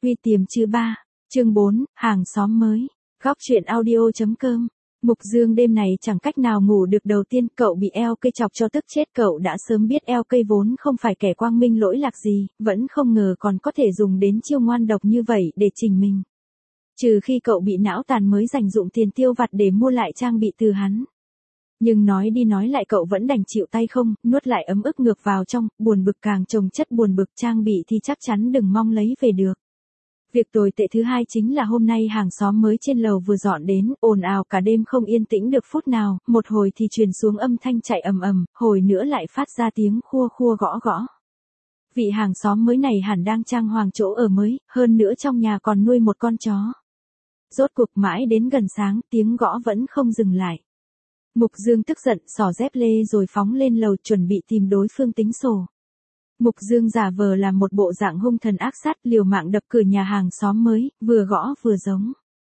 Quy tiềm chứ ba. Chương 4, hàng xóm mới. Góc truyện audio.com. Mục Dương đêm này chẳng cách nào ngủ được. Đầu tiên cậu bị eo cây chọc cho tức chết. Cậu đã sớm biết eo cây vốn không phải kẻ quang minh lỗi lạc gì, vẫn không ngờ còn có thể dùng đến chiêu ngoan độc như vậy để chỉnh mình. Trừ khi cậu bị não tàn mới dành dụng tiền tiêu vặt để mua lại trang bị từ hắn. Nhưng nói đi nói lại cậu vẫn đành chịu tay không, nuốt lại ấm ức ngược vào trong, buồn bực càng chồng chất buồn bực. Trang bị thì chắc chắn đừng mong lấy về được. Việc tồi tệ thứ hai chính là hôm nay hàng xóm mới trên lầu vừa dọn đến, ồn ào cả đêm không yên tĩnh được phút nào, một hồi thì truyền xuống âm thanh chạy ầm ầm, hồi nữa lại phát ra tiếng khua khua gõ gõ. Vị hàng xóm mới này hẳn đang trang hoàng chỗ ở mới, hơn nữa trong nhà còn nuôi một con chó. Rốt cuộc mãi đến gần sáng, tiếng gõ vẫn không dừng lại. Mục Dương tức giận, xỏ dép lê rồi phóng lên lầu chuẩn bị tìm đối phương tính sổ. Mục Dương giả vờ làm một bộ dạng hung thần ác sát, liều mạng đập cửa nhà hàng xóm mới, vừa gõ vừa giống.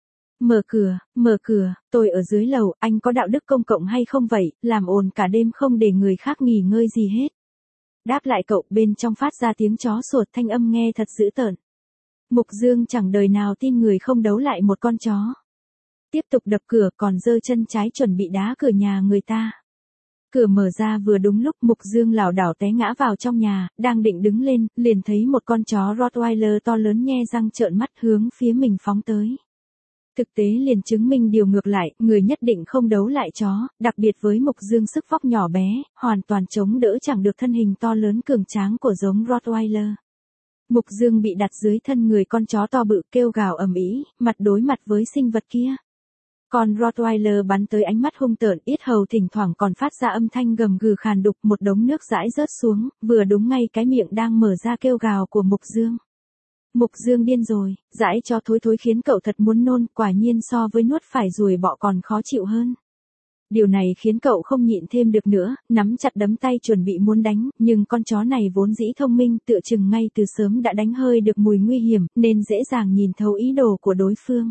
Mở cửa, tôi ở dưới lầu, anh có đạo đức công cộng hay không vậy, làm ồn cả đêm không để người khác nghỉ ngơi gì hết. Đáp lại cậu, bên trong phát ra tiếng chó sủa, thanh âm nghe thật dữ tợn. Mục Dương chẳng đời nào tin người không đấu lại một con chó. Tiếp tục đập cửa, còn giơ chân trái chuẩn bị đá cửa nhà người ta. Cửa mở ra vừa đúng lúc Mục Dương lảo đảo té ngã vào trong nhà, đang định đứng lên, liền thấy một con chó Rottweiler to lớn nhe răng trợn mắt hướng phía mình phóng tới. Thực tế liền chứng minh điều ngược lại, người nhất định không đấu lại chó, đặc biệt với Mục Dương sức vóc nhỏ bé, hoàn toàn chống đỡ chẳng được thân hình to lớn cường tráng của giống Rottweiler. Mục Dương bị đặt dưới thân người con chó to bự kêu gào ầm ĩ, mặt đối mặt với sinh vật kia. Con Rottweiler bắn tới ánh mắt hung tợn, yết hầu thỉnh thoảng còn phát ra âm thanh gầm gừ khàn đục, một đống nước dãi rớt xuống, vừa đúng ngay cái miệng đang mở ra kêu gào của Mục Dương. Mục Dương điên rồi, dãi cho thối khiến cậu thật muốn nôn, quả nhiên so với nuốt phải ruồi bọ còn khó chịu hơn. Điều này khiến cậu không nhịn thêm được nữa, nắm chặt đấm tay chuẩn bị muốn đánh, nhưng con chó này vốn dĩ thông minh, tựa chừng ngay từ sớm đã đánh hơi được mùi nguy hiểm, nên dễ dàng nhìn thấu ý đồ của đối phương.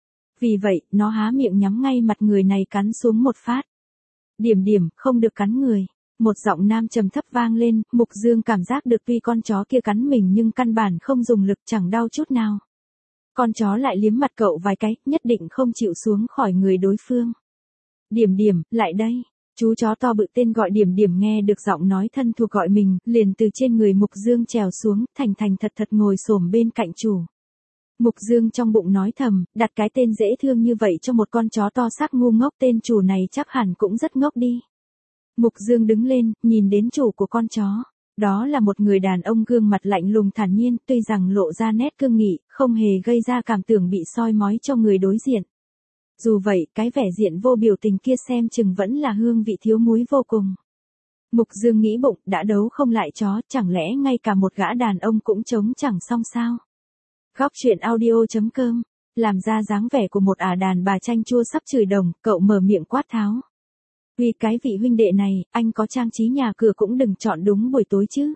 Vì vậy, nó há miệng nhắm ngay mặt người này cắn xuống một phát. Điểm, không được cắn người. Một giọng nam trầm thấp vang lên, Mục Dương cảm giác được tuy con chó kia cắn mình nhưng căn bản không dùng lực, chẳng đau chút nào. Con chó lại liếm mặt cậu vài cái, nhất định không chịu xuống khỏi người đối phương. Điểm, lại đây. Chú chó to bự tên gọi Điểm nghe được giọng nói thân thuộc gọi mình, liền từ trên người Mục Dương trèo xuống, thành thật ngồi xổm bên cạnh chủ. Mục Dương trong bụng nói thầm, đặt cái tên dễ thương như vậy cho một con chó to xác ngu ngốc, tên chủ này chắc hẳn cũng rất ngốc đi. Mục Dương đứng lên, nhìn đến chủ của con chó. Đó là một người đàn ông gương mặt lạnh lùng thản nhiên, tuy rằng lộ ra nét cương nghị, không hề gây ra cảm tưởng bị soi mói cho người đối diện. Dù vậy, cái vẻ diện vô biểu tình kia xem chừng vẫn là hương vị thiếu muối vô cùng. Mục Dương nghĩ bụng, đã đấu không lại chó, chẳng lẽ ngay cả một gã đàn ông cũng chống chẳng xong sao? Góc truyện audio.com. Làm ra dáng vẻ của một đàn bà chanh chua sắp chửi đồng, cậu mở miệng quát tháo. Vì cái vị huynh đệ này, anh có trang trí nhà cửa cũng đừng chọn đúng buổi tối chứ.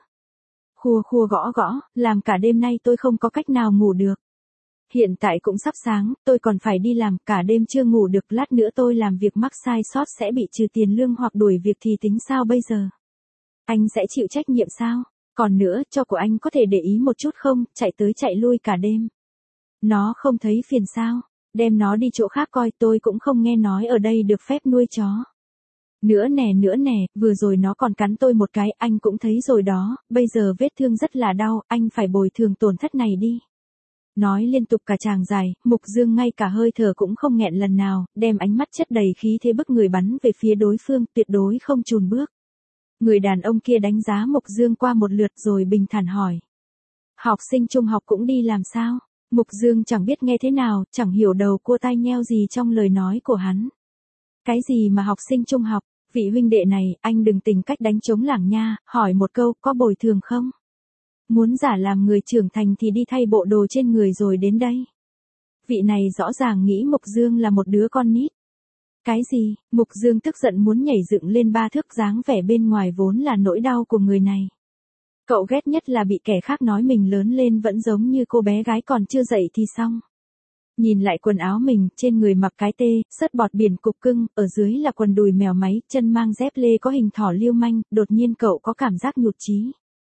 Khua gõ, làm cả đêm nay tôi không có cách nào ngủ được. Hiện tại cũng sắp sáng, tôi còn phải đi làm, cả đêm chưa ngủ được, lát nữa tôi làm việc mắc sai sót sẽ bị trừ tiền lương hoặc đuổi việc thì tính sao bây giờ? Anh sẽ chịu trách nhiệm sao? Còn nữa, cho của anh có thể để ý một chút không, chạy tới chạy lui cả đêm. Nó không thấy phiền sao? Đem nó đi chỗ khác coi, tôi cũng không nghe nói ở đây được phép nuôi chó. Nữa nè, vừa rồi nó còn cắn tôi một cái, anh cũng thấy rồi đó, bây giờ vết thương rất là đau, anh phải bồi thường tổn thất này đi. Nói liên tục cả tràng dài, Mục Dương ngay cả hơi thở cũng không nghẹn lần nào, đem ánh mắt chất đầy khí thế bức người bắn về phía đối phương, tuyệt đối không chùn bước. Người đàn ông kia đánh giá Mục Dương qua một lượt rồi bình thản hỏi. Học sinh trung học cũng đi làm sao? Mục Dương chẳng biết nghe thế nào, chẳng hiểu đầu cua tai nheo gì trong lời nói của hắn. Cái gì mà học sinh trung học? Vị huynh đệ này, anh đừng tìm cách đánh trống lảng nha, hỏi một câu, có bồi thường không? Muốn giả làm người trưởng thành thì đi thay bộ đồ trên người rồi đến đây. Vị này rõ ràng nghĩ Mục Dương là một đứa con nít. Cái gì? Mục Dương tức giận muốn nhảy dựng lên 3 thước, dáng vẻ bên ngoài vốn là nỗi đau của người này. Cậu ghét nhất là bị kẻ khác nói mình lớn lên vẫn giống như cô bé gái còn chưa dậy thì xong. Nhìn lại quần áo mình, trên người mặc cái tê, sớt bọt biển cục cưng, ở dưới là quần đùi mèo máy, chân mang dép lê có hình thỏ lưu manh, đột nhiên cậu có cảm giác nhụt chí.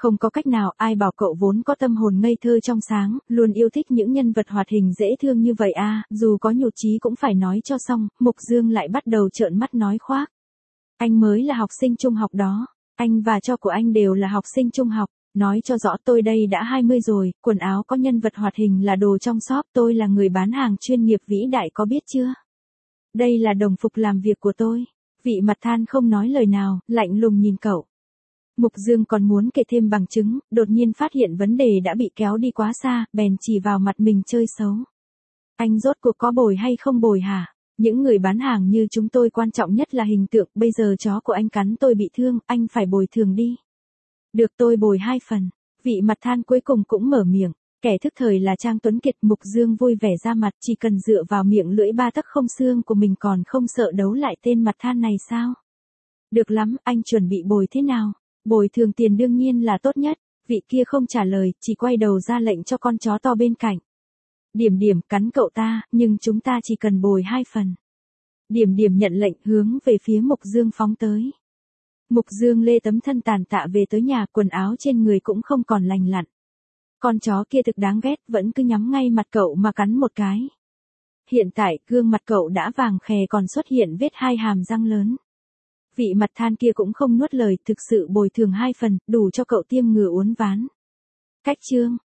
Không có cách nào, ai bảo cậu vốn có tâm hồn ngây thơ trong sáng, luôn yêu thích những nhân vật hoạt hình dễ thương như vậy à, dù có nhụt chí cũng phải nói cho xong, Mục Dương lại bắt đầu trợn mắt nói khoác. Anh mới là học sinh trung học đó, anh và cho của anh đều là học sinh trung học, nói cho rõ tôi đây đã 20 rồi, quần áo có nhân vật hoạt hình là đồ trong shop, tôi là người bán hàng chuyên nghiệp vĩ đại có biết chưa? Đây là đồng phục làm việc của tôi. Vị mặt than không nói lời nào, lạnh lùng nhìn cậu. Mục Dương còn muốn kể thêm bằng chứng, đột nhiên phát hiện vấn đề đã bị kéo đi quá xa, bèn chỉ vào mặt mình chơi xấu. Anh rốt cuộc có bồi hay không bồi hả? Những người bán hàng như chúng tôi quan trọng nhất là hình tượng, bây giờ chó của anh cắn tôi bị thương, anh phải bồi thường đi. Được tôi bồi 2 phần. Vị mặt than cuối cùng cũng mở miệng. Kẻ thức thời là Trang Tuấn Kiệt. Mục Dương vui vẻ ra mặt, chỉ cần dựa vào miệng lưỡi 3 tấc không xương của mình còn không sợ đấu lại tên mặt than này sao? Được lắm, anh chuẩn bị bồi thế nào? Bồi thường tiền đương nhiên là tốt nhất. Vị kia không trả lời, chỉ quay đầu ra lệnh cho con chó to bên cạnh. Điểm điểm cắn cậu ta, nhưng chúng ta chỉ cần bồi 2 phần. Điểm điểm nhận lệnh hướng về phía Mục Dương phóng tới. Mục Dương lê tấm thân tàn tạ về tới nhà, quần áo trên người cũng không còn lành lặn. Con chó kia thực đáng ghét, vẫn cứ nhắm ngay mặt cậu mà cắn một cái. Hiện tại, gương mặt cậu đã vàng khè còn xuất hiện vết 2 hàm răng lớn. Vị mặt than kia cũng không nuốt lời, thực sự bồi thường 2 phần, đủ cho cậu tiêm ngừa uốn ván. Cách chương